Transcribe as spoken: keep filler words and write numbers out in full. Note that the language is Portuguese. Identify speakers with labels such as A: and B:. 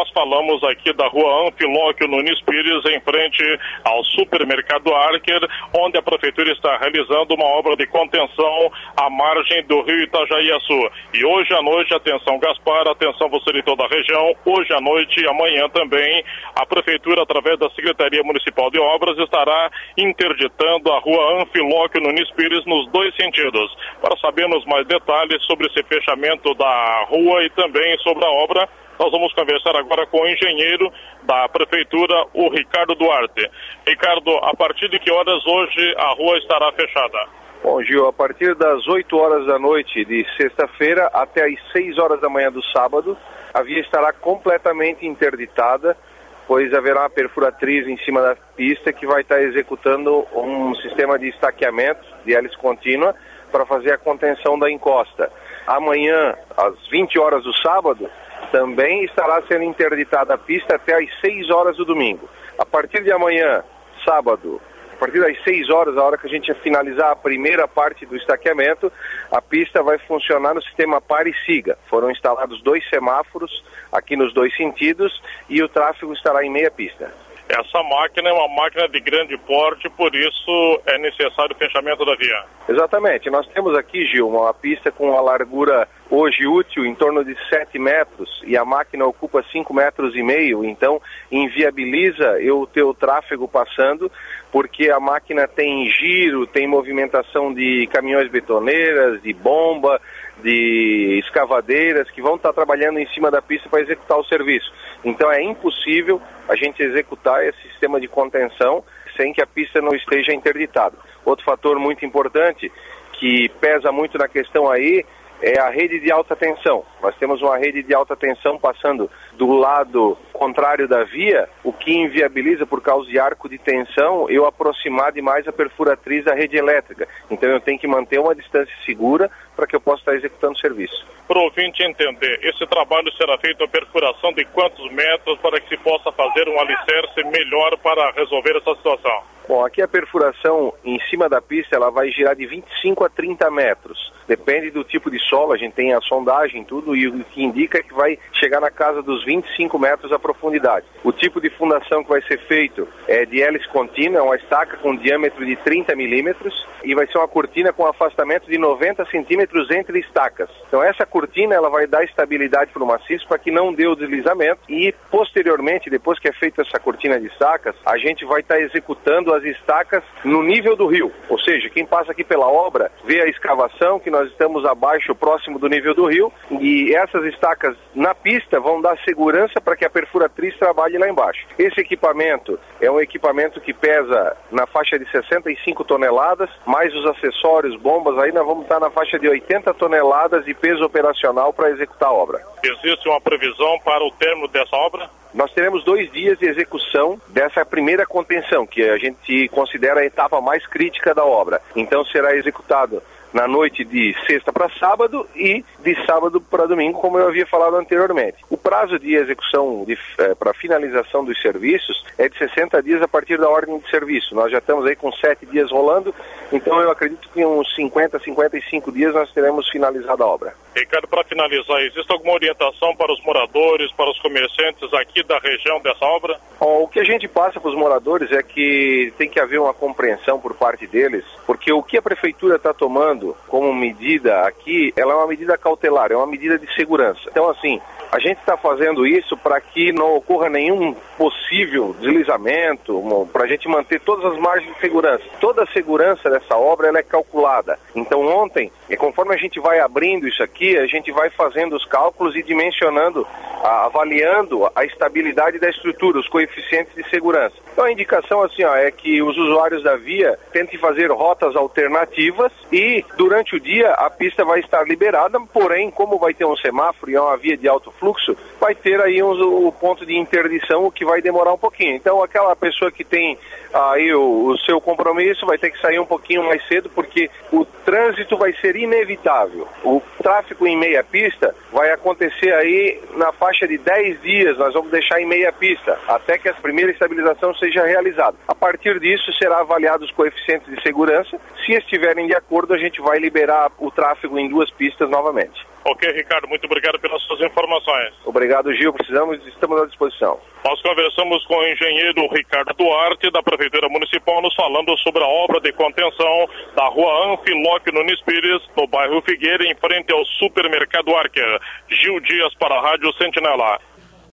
A: nós falamos aqui da rua Anfilóquio Nunes Pires, em frente ao supermercado Archer, onde a prefeitura está realizando uma obra de contenção à margem do rio Itajaiaçu. E hoje à noite, atenção Gaspar, atenção você de toda a região, hoje à noite e amanhã também, a prefeitura, através da Secretaria Municipal de Obras, estará interditando a rua Anfilóquio Nunes Pires nos dois sentidos. Para sabermos mais detalhes sobre esse fechamento da rua e também sobre a obra, nós vamos conversar agora com o engenheiro da prefeitura, o Ricardo Duarte. Ricardo, a partir de que horas hoje a rua estará fechada?
B: Bom, Gil, a partir das oito horas da noite de sexta-feira até as seis horas da manhã do sábado, a via estará completamente interditada, pois haverá uma perfuratriz em cima da pista que vai estar executando um sistema de estaqueamento de hélice contínua para fazer a contenção da encosta. Amanhã, às vinte horas do sábado, também estará sendo interditada a pista até às seis horas do domingo. A partir de amanhã, sábado, a partir das seis horas, a hora que a gente finalizar a primeira parte do estaqueamento, a pista vai funcionar no sistema pare e siga. Foram instalados dois semáforos aqui nos dois sentidos e o tráfego estará em meia pista.
A: Essa máquina é uma máquina de grande porte, por isso é necessário o fechamento da via.
B: Exatamente. Nós temos aqui, Gil, uma pista com uma largura hoje útil em torno de sete metros e a máquina ocupa cinco metros e meio, então inviabiliza eu ter o tráfego passando, porque a máquina tem giro, tem movimentação de caminhões betoneiras, de bomba, de escavadeiras que vão estar trabalhando em cima da pista para executar o serviço. Então é impossível a gente executar esse sistema de contenção sem que a pista não esteja interditada. Outro fator muito importante que pesa muito na questão aí é a rede de alta tensão. Nós temos uma rede de alta tensão passando do lado contrário da via, o que inviabiliza, por causa de arco de tensão, eu aproximar demais a perfuratriz da rede elétrica. Então eu tenho que manter uma distância segura para que eu possa estar executando o serviço.
A: Para o ouvinte entender, esse trabalho será feito a perfuração de quantos metros para que se possa fazer um alicerce melhor para resolver essa situação?
B: Bom, aqui a perfuração em cima da pista, ela vai girar de vinte e cinco a trinta metros. Depende do tipo de solo, a gente tem a sondagem e tudo, e o que indica é que vai chegar na casa dos vinte e cinco metros a profundidade. O tipo de fundação que vai ser feito é de hélice contínua, é uma estaca com diâmetro de trinta milímetros, e vai ser uma cortina com afastamento de noventa centímetros entre estacas. Então essa cortina, ela vai dar estabilidade para o maciço para que não dê o deslizamento, e posteriormente, depois que é feita essa cortina de estacas, a gente vai estar executando as estacas no nível do rio. Ou seja, quem passa aqui pela obra vê a escavação, que nós estamos abaixo, próximo do nível do rio, e essas estacas na pista vão dar segurança para que a perfuratriz trabalhe lá embaixo. Esse equipamento é um equipamento que pesa na faixa de sessenta e cinco toneladas, mais os acessórios, bombas, aí nós vamos estar na faixa de oitenta toneladas de peso operacional para executar a obra.
A: Existe uma previsão para o término dessa obra?
B: Nós teremos dois dias de execução dessa primeira contenção, que a gente considera a etapa mais crítica da obra. Então será executado na noite de sexta para sábado e de sábado para domingo, como eu havia falado anteriormente. O prazo de execução eh, para finalização dos serviços é de sessenta dias a partir da ordem de serviço. Nós já estamos aí com sete dias rolando, então eu acredito que em uns cinquenta, cinquenta e cinco dias nós teremos finalizado a obra.
A: Ricardo, para finalizar, existe alguma orientação para os moradores, para os comerciantes aqui da região dessa obra?
B: Bom, o que a gente passa para os moradores é que tem que haver uma compreensão por parte deles, porque o que a prefeitura está tomando como medida aqui, ela é uma medida cautelar, é uma medida de segurança. Então, assim, a gente está fazendo isso para que não ocorra nenhum possível deslizamento, para a gente manter todas as margens de segurança. Toda a segurança dessa obra ela é calculada. Então, ontem, e conforme a gente vai abrindo isso aqui, a gente vai fazendo os cálculos e dimensionando, avaliando a estabilidade da estrutura, os coeficientes de segurança. Então, a indicação assim, ó, é que os usuários da via tentem fazer rotas alternativas e durante o dia a pista vai estar liberada, porém, como vai ter um semáforo e é uma via de alto fluxo, vai ter aí um, o ponto de interdição, o que vai demorar um pouquinho. Então, aquela pessoa que tem aí o, o seu compromisso vai ter que sair um pouquinho mais cedo, porque o trânsito vai ser inevitável. O tráfego em meia pista vai acontecer aí na faixa de dez dias, nós vamos deixar em meia pista, até que a primeira estabilização seja realizada. A partir disso, será avaliado os coeficientes de segurança. Se estiverem de acordo, a gente vai liberar o tráfego em duas pistas novamente.
A: Ok, Ricardo, muito obrigado pelas suas informações.
B: Obrigado, Gil. Precisamos, estamos à disposição.
A: Nós conversamos com o engenheiro Ricardo Duarte, da Prefeitura Municipal, nos falando sobre a obra de contenção da rua Anfilóquio Nunes Pires, no bairro Figueira, em frente ao supermercado Archer. Gil Dias para a Rádio Sentinela.